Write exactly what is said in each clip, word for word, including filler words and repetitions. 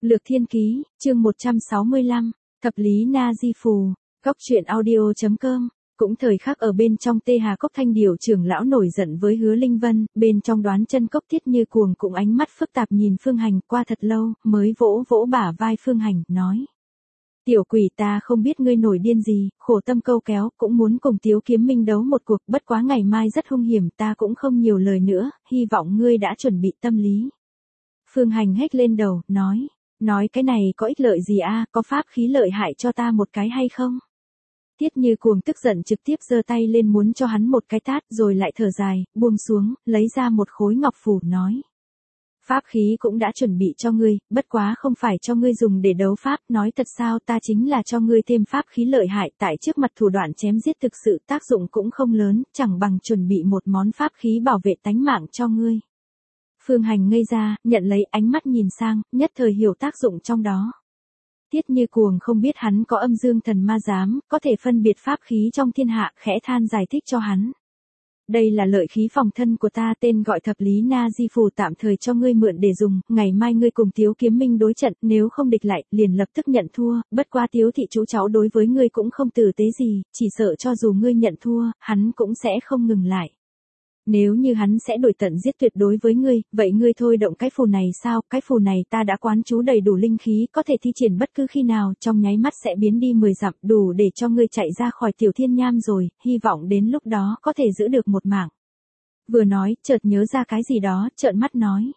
Lược Thiên Ký, chương một trăm sáu mươi lăm, Thập Lý Na Di Phù, Cốc truyện audio chấm com. Cũng thời khắc ở bên trong Tê Hà Cốc Thanh Điểu trưởng lão nổi giận với Hứa Linh Vân, bên trong Đoán Chân Cốc Tiết Như Cuồng cũng ánh mắt phức tạp nhìn Phương Hành, qua thật lâu, mới vỗ vỗ bả vai Phương Hành, nói. Tiểu quỷ, ta không biết ngươi nổi điên gì, khổ tâm câu kéo, cũng muốn cùng Tiếu Kiếm Minh đấu một cuộc, bất quá ngày mai rất hung hiểm, ta cũng không nhiều lời nữa, hy vọng ngươi đã chuẩn bị tâm lý. Phương Hành hét lên đầu, nói, nói cái này có ích lợi gì a, có pháp khí lợi hại cho ta một cái hay không? Tiết Như Cuồng tức giận trực tiếp giơ tay lên muốn cho hắn một cái tát, rồi lại thở dài, buông xuống, lấy ra một khối ngọc phù, nói. Pháp khí cũng đã chuẩn bị cho ngươi, bất quá không phải cho ngươi dùng để đấu pháp, nói thật sao, ta chính là cho ngươi thêm pháp khí lợi hại, tại trước mặt thủ đoạn chém giết thực sự tác dụng cũng không lớn, chẳng bằng chuẩn bị một món pháp khí bảo vệ tánh mạng cho ngươi. Phương Hành ngây ra, nhận lấy, ánh mắt nhìn sang, nhất thời hiểu tác dụng trong đó. Tiết Như Cuồng không biết hắn có âm dương thần ma giám, có thể phân biệt pháp khí trong thiên hạ, khẽ than giải thích cho hắn. Đây là lợi khí phòng thân của ta, tên gọi Thập Lý Na Di Phù, tạm thời cho ngươi mượn để dùng, ngày mai ngươi cùng Tiếu Kiếm Minh đối trận, nếu không địch lại, liền lập tức nhận thua, bất quá Tiếu thị chú cháu đối với ngươi cũng không tử tế gì, chỉ sợ cho dù ngươi nhận thua, hắn cũng sẽ không ngừng lại. Nếu như hắn sẽ đổi tận giết tuyệt đối với ngươi, vậy ngươi thôi động cái phù này sao, cái phù này ta đã quán chú đầy đủ linh khí, có thể thi triển bất cứ khi nào, trong nháy mắt sẽ biến đi mười dặm, đủ để cho ngươi chạy ra khỏi tiểu thiên nham rồi, hy vọng đến lúc đó có thể giữ được một mạng. Vừa nói, chợt nhớ ra cái gì đó, trợn mắt nói.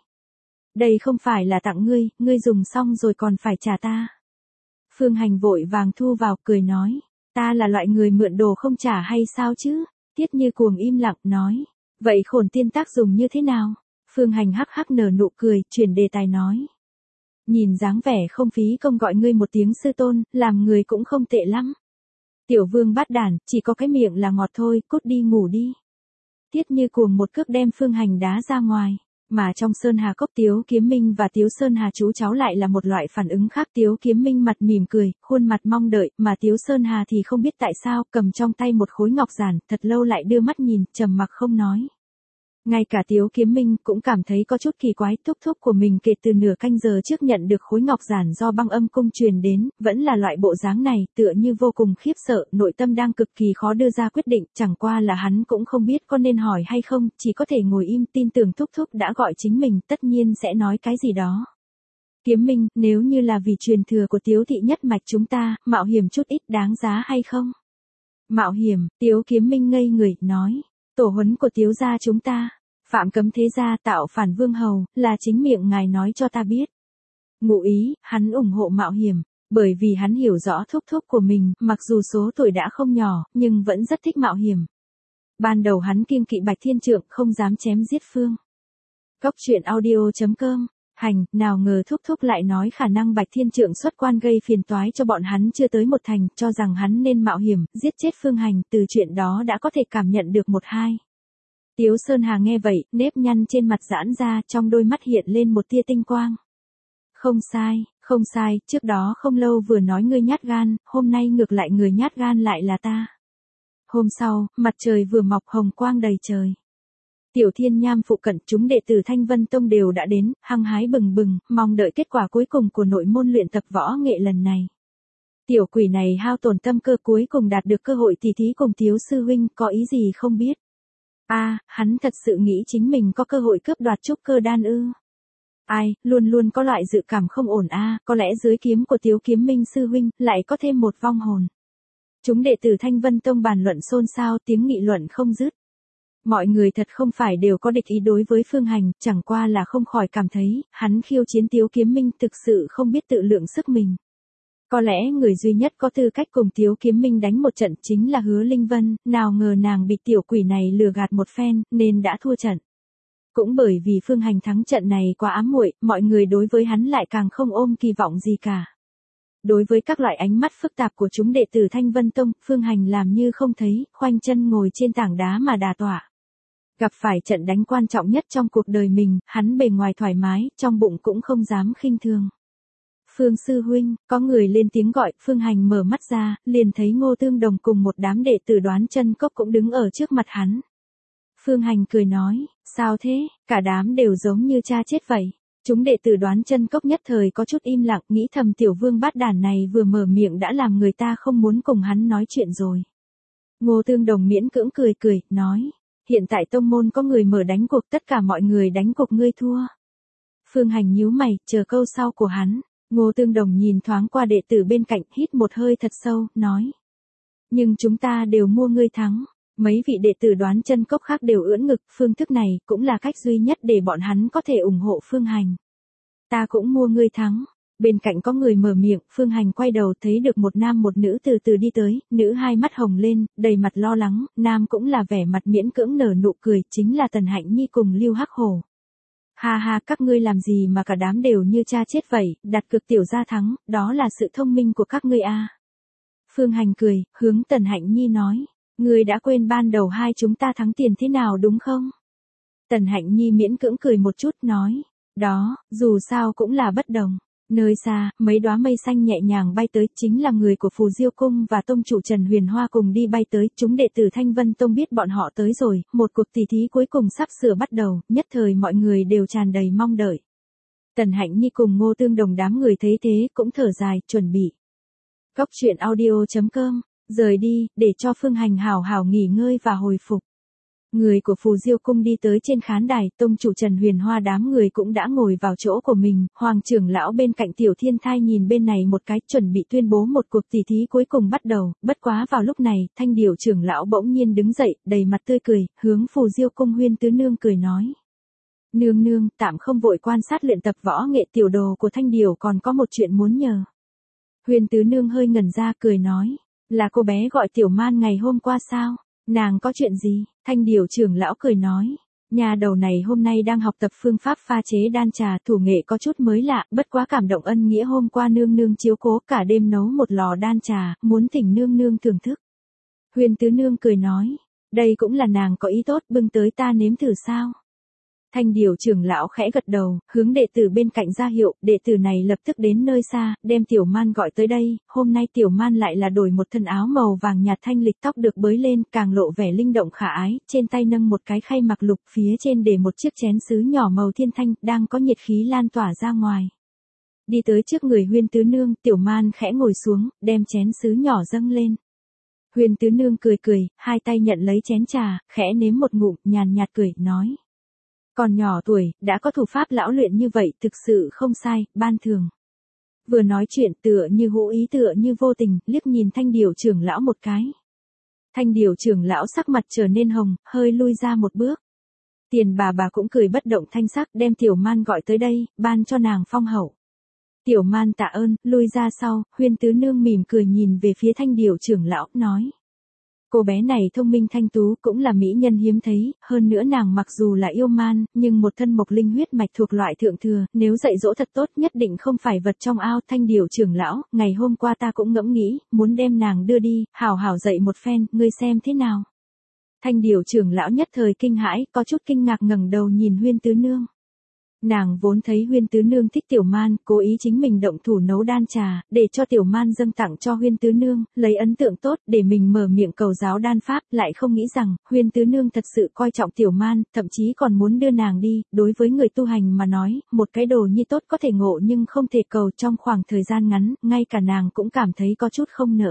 Đây không phải là tặng ngươi, ngươi dùng xong rồi còn phải trả ta. Phương Hành vội vàng thu vào, cười nói, ta là loại người mượn đồ không trả hay sao chứ? Tiết Như Cuồng im lặng, nói. Vậy khổn tiên tác dùng như thế nào? Phương Hành hắc hắc nở nụ cười, chuyển đề tài nói. Nhìn dáng vẻ không phí công gọi ngươi một tiếng sư tôn, làm người cũng không tệ lắm. Tiểu vương bát đản, chỉ có cái miệng là ngọt thôi, cút đi ngủ đi. Tiết Như Cuồng một cước đem Phương Hành đá ra ngoài. Mà trong Sơn Hà Cốc Tiếu Kiếm Minh và Tiếu Sơn Hà chú cháu lại là một loại phản ứng khác. Tiếu Kiếm Minh mặt mỉm cười, khuôn mặt mong đợi, mà Tiếu Sơn Hà thì không biết tại sao, cầm trong tay một khối ngọc giản, thật lâu lại đưa mắt nhìn, trầm mặc không nói. Ngay cả Tiếu Kiếm Minh cũng cảm thấy có chút kỳ quái, thúc thúc của mình kể từ nửa canh giờ trước nhận được khối ngọc giản do băng âm cung truyền đến, vẫn là loại bộ dáng này, tựa như vô cùng khiếp sợ, nội tâm đang cực kỳ khó đưa ra quyết định, chẳng qua là hắn cũng không biết có nên hỏi hay không, chỉ có thể ngồi im, tin tưởng thúc thúc đã gọi chính mình, tất nhiên sẽ nói cái gì đó. Kiếm Minh, nếu như là vì truyền thừa của Tiếu thị nhất mạch chúng ta, mạo hiểm chút ít đáng giá hay không? Mạo hiểm, Tiếu Kiếm Minh ngây người, nói, tổ huấn của Tiếu gia chúng ta. Phạm cấm thế gia tạo phản vương hầu, là chính miệng ngài nói cho ta biết. Ngụ ý, hắn ủng hộ mạo hiểm, bởi vì hắn hiểu rõ thúc thúc của mình, mặc dù số tuổi đã không nhỏ, nhưng vẫn rất thích mạo hiểm. Ban đầu hắn kiêng kỵ Bạch Thiên Trượng, không dám chém giết Phương. Cốc truyện audio chấm com. Hành, nào ngờ thúc thúc lại nói khả năng Bạch Thiên Trượng xuất quan gây phiền toái cho bọn hắn chưa tới một thành, cho rằng hắn nên mạo hiểm, giết chết Phương Hành, từ chuyện đó đã có thể cảm nhận được một hai. Tiếu Sơn Hà nghe vậy, nếp nhăn trên mặt giãn ra, trong đôi mắt hiện lên một tia tinh quang. Không sai, không sai, trước đó không lâu vừa nói ngươi nhát gan, hôm nay ngược lại người nhát gan lại là ta. Hôm sau, mặt trời vừa mọc hồng quang đầy trời. Tiểu thiên nham phụ cận chúng đệ tử Thanh Vân Tông đều đã đến, hăng hái bừng bừng, mong đợi kết quả cuối cùng của nội môn luyện tập võ nghệ lần này. Tiểu quỷ này hao tổn tâm cơ cuối cùng đạt được cơ hội tỉ thí cùng Tiếu sư huynh, có ý gì không biết. A, à, hắn thật sự nghĩ chính mình có cơ hội cướp đoạt trúc cơ đan ư? Ai, luôn luôn có loại dự cảm không ổn a, à, có lẽ dưới kiếm của Tiếu Kiếm Minh sư huynh lại có thêm một vong hồn. Chúng đệ tử Thanh Vân Tông bàn luận xôn xao, tiếng nghị luận không dứt. Mọi người thật không phải đều có địch ý đối với Phương Hành, chẳng qua là không khỏi cảm thấy, hắn khiêu chiến Tiếu Kiếm Minh thực sự không biết tự lượng sức mình. Có lẽ người duy nhất có tư cách cùng Tiếu Kiếm Minh đánh một trận chính là Hứa Linh Vân, nào ngờ nàng bị tiểu quỷ này lừa gạt một phen, nên đã thua trận. Cũng bởi vì Phương Hành thắng trận này quá ám muội, mọi người đối với hắn lại càng không ôm kỳ vọng gì cả. Đối với các loại ánh mắt phức tạp của chúng đệ tử Thanh Vân Tông, Phương Hành làm như không thấy, khoanh chân ngồi trên tảng đá mà đà tọa. Gặp phải trận đánh quan trọng nhất trong cuộc đời mình, hắn bề ngoài thoải mái, trong bụng cũng không dám khinh thường. Phương sư huynh, có người lên tiếng gọi, Phương Hành mở mắt ra, liền thấy Ngô Tương Đồng cùng một đám đệ tử Đoán Chân Cốc cũng đứng ở trước mặt hắn. Phương Hành cười nói, sao thế, cả đám đều giống như cha chết vậy. Chúng đệ tử Đoán Chân Cốc nhất thời có chút im lặng, nghĩ thầm tiểu vương bát đản này vừa mở miệng đã làm người ta không muốn cùng hắn nói chuyện rồi. Ngô Tương Đồng miễn cưỡng cười cười, nói, hiện tại tông môn có người mở đánh cuộc, tất cả mọi người đánh cuộc ngươi thua. Phương Hành nhíu mày, chờ câu sau của hắn. Ngô Tương Đồng nhìn thoáng qua đệ tử bên cạnh, hít một hơi thật sâu, nói. Nhưng chúng ta đều mua ngươi thắng. Mấy vị đệ tử Đoán Chân Cốc khác đều ưỡn ngực, phương thức này cũng là cách duy nhất để bọn hắn có thể ủng hộ Phương Hành. Ta cũng mua ngươi thắng. Bên cạnh có người mở miệng, Phương Hành quay đầu thấy được một nam một nữ từ từ đi tới, nữ hai mắt hồng lên, đầy mặt lo lắng, nam cũng là vẻ mặt miễn cưỡng nở nụ cười, chính là Tần Hạnh Nhi cùng Lưu Hắc Hổ. Ha ha, các ngươi làm gì mà cả đám đều như cha chết vậy, đặt cược tiểu gia thắng, đó là sự thông minh của các ngươi a. Phương Hành cười, hướng Tần Hạnh Nhi nói, ngươi đã quên ban đầu hai chúng ta thắng tiền thế nào đúng không? Tần Hạnh Nhi miễn cưỡng cười một chút nói, đó, dù sao cũng là bất đồng. Nơi xa, mấy đóa mây xanh nhẹ nhàng bay tới, chính là người của Phù Diêu Cung và tông chủ Trần Huyền Hoa cùng đi bay tới, chúng đệ tử Thanh Vân Tông biết bọn họ tới rồi, một cuộc tỷ thí cuối cùng sắp sửa bắt đầu, nhất thời mọi người đều tràn đầy mong đợi. Tần Hạnh Nhi cùng Ngô Tương Đồng đám người thấy thế cũng thở dài, chuẩn bị. Cốc truyện audio chấm com, rời đi, để cho Phương Hành hào hào nghỉ ngơi và hồi phục. Người của Phù Diêu Cung đi tới trên khán đài, tông chủ Trần Huyền Hoa đám người cũng đã ngồi vào chỗ của mình, Hoàng trưởng lão bên cạnh Tiểu Thiên Thai nhìn bên này một cái, chuẩn bị tuyên bố một cuộc tỷ thí cuối cùng bắt đầu, bất quá vào lúc này, Thanh Điểu trưởng lão bỗng nhiên đứng dậy, đầy mặt tươi cười, hướng Phù Diêu Cung Huyên Tứ Nương cười nói. Nương nương, tạm không vội quan sát luyện tập võ nghệ, tiểu đồ của Thanh Điểu còn có một chuyện muốn nhờ. Huyên Tứ Nương hơi ngẩn ra cười nói, là cô bé gọi Tiểu Man ngày hôm qua sao? Nàng có chuyện gì? Thanh Điểu trưởng lão cười nói, nhà đầu này hôm nay đang học tập phương pháp pha chế đan trà, thủ nghệ có chút mới lạ, bất quá cảm động ân nghĩa hôm qua nương nương chiếu cố cả đêm nấu một lò đan trà, muốn thỉnh nương nương thưởng thức. Huyền Tứ Nương cười nói, đây cũng là nàng có ý tốt, bưng tới ta nếm thử sao? Thanh Điểu trưởng lão khẽ gật đầu, hướng đệ tử bên cạnh ra hiệu, đệ tử này lập tức đến nơi xa, đem Tiểu Man gọi tới đây, hôm nay Tiểu Man lại là đổi một thân áo màu vàng nhạt thanh lịch, tóc được bới lên, càng lộ vẻ linh động khả ái, trên tay nâng một cái khay mặc lục, phía trên để một chiếc chén sứ nhỏ màu thiên thanh, đang có nhiệt khí lan tỏa ra ngoài. Đi tới trước người Huyên Tứ Nương, Tiểu Man khẽ ngồi xuống, đem chén sứ nhỏ dâng lên. Huyên Tứ Nương cười cười, hai tay nhận lấy chén trà, khẽ nếm một ngụm, nhàn nhạt cười, nói. Còn nhỏ tuổi, đã có thủ pháp lão luyện như vậy, thực sự không sai, ban thường. Vừa nói chuyện tựa như hữu ý tựa như vô tình, liếc nhìn Thanh Điểu trưởng lão một cái. Thanh Điểu trưởng lão sắc mặt trở nên hồng, hơi lui ra một bước. Tiền bà bà cũng cười bất động thanh sắc, đem Tiểu Man gọi tới đây, ban cho nàng phong hậu. Tiểu Man tạ ơn, lui ra sau, Huyên Tứ Nương mỉm cười nhìn về phía Thanh Điểu trưởng lão, nói. Cô bé này thông minh thanh tú, cũng là mỹ nhân hiếm thấy, hơn nữa nàng mặc dù là yêu man, nhưng một thân mộc linh huyết mạch thuộc loại thượng thừa, nếu dạy dỗ thật tốt nhất định không phải vật trong ao. Thanh Điểu trưởng lão, ngày hôm qua ta cũng ngẫm nghĩ, muốn đem nàng đưa đi, hảo hảo dạy một phen, ngươi xem thế nào. Thanh Điểu trưởng lão nhất thời kinh hãi, có chút kinh ngạc ngẩng đầu nhìn Huyên Tứ Nương. Nàng vốn thấy Huyên Tứ Nương thích Tiểu Man, cố ý chính mình động thủ nấu đan trà, để cho Tiểu Man dâng tặng cho Huyên Tứ Nương, lấy ấn tượng tốt để mình mở miệng cầu giáo đan pháp, lại không nghĩ rằng, Huyên Tứ Nương thật sự coi trọng Tiểu Man, thậm chí còn muốn đưa nàng đi, đối với người tu hành mà nói, một cái đồ nhi tốt có thể ngộ nhưng không thể cầu trong khoảng thời gian ngắn, ngay cả nàng cũng cảm thấy có chút không nỡ.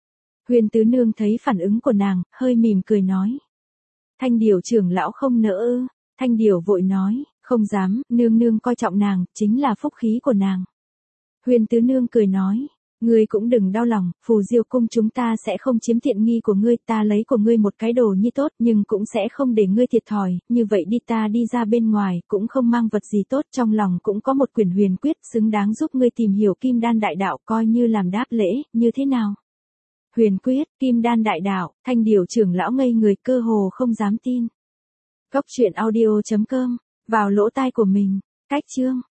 Huyên Tứ Nương thấy phản ứng của nàng, hơi mỉm cười nói. Thanh Điểu trưởng lão không nỡ ư? Thanh Điểu vội nói. Không dám, nương nương coi trọng nàng, chính là phúc khí của nàng. Huyên Tứ Nương cười nói, ngươi cũng đừng đau lòng, Phù Diêu Cung chúng ta sẽ không chiếm tiện nghi của ngươi, ta lấy của ngươi một cái đồ nhi tốt, nhưng cũng sẽ không để ngươi thiệt thòi, như vậy đi ta đi ra bên ngoài, cũng không mang vật gì tốt, trong lòng cũng có một quyển huyền quyết, xứng đáng giúp ngươi tìm hiểu Kim Đan Đại Đạo, coi như làm đáp lễ, như thế nào? Huyền quyết, Kim Đan Đại Đạo, Thanh Điểu trưởng lão ngây người, cơ hồ không dám tin. Cốc truyện audio chấm com vào lỗ tai của mình, cách chương